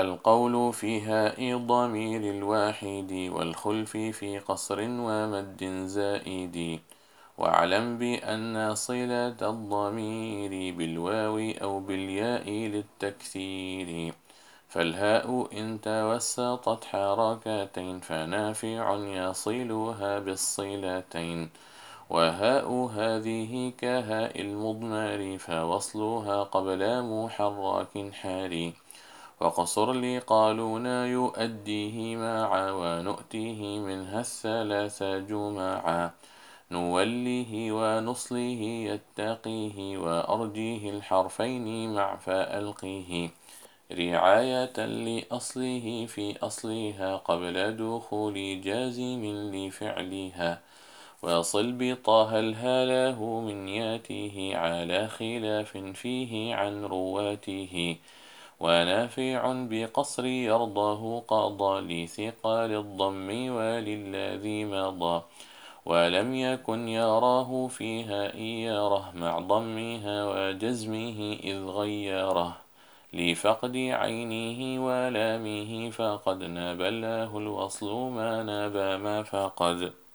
القول في هاء ضمير الواحد والخلف في قصر ومد زائد. واعلم بأن صلة الضمير بالواو أو بالياء للتكثير، فالهاء إن توسطت حركتين فنافع يصلها بالصلتين، وهاء هذه كهاء المضمر فوصلها قبل محرك حري. وقصر لي قالون يؤديه معا ونؤتيه منها الثلاث جمعا، نوليه ونصله يتقيه وأرجيه الحرفين مع فألقيه، رعاية لأصله في أصلها قبل دخول جازم لفعلها. وصل بطه الهاله من ياته على خلاف فيه عن رواته، ونافع بقصر يرضاه قضى لثقال الضم وللذي مضى، ولم يكن يراه فيها إياره مع ضمها وجزمه إذ غيره، لفقد عينه ولامه فقد ناب له الوصل ما ناب ما فقد.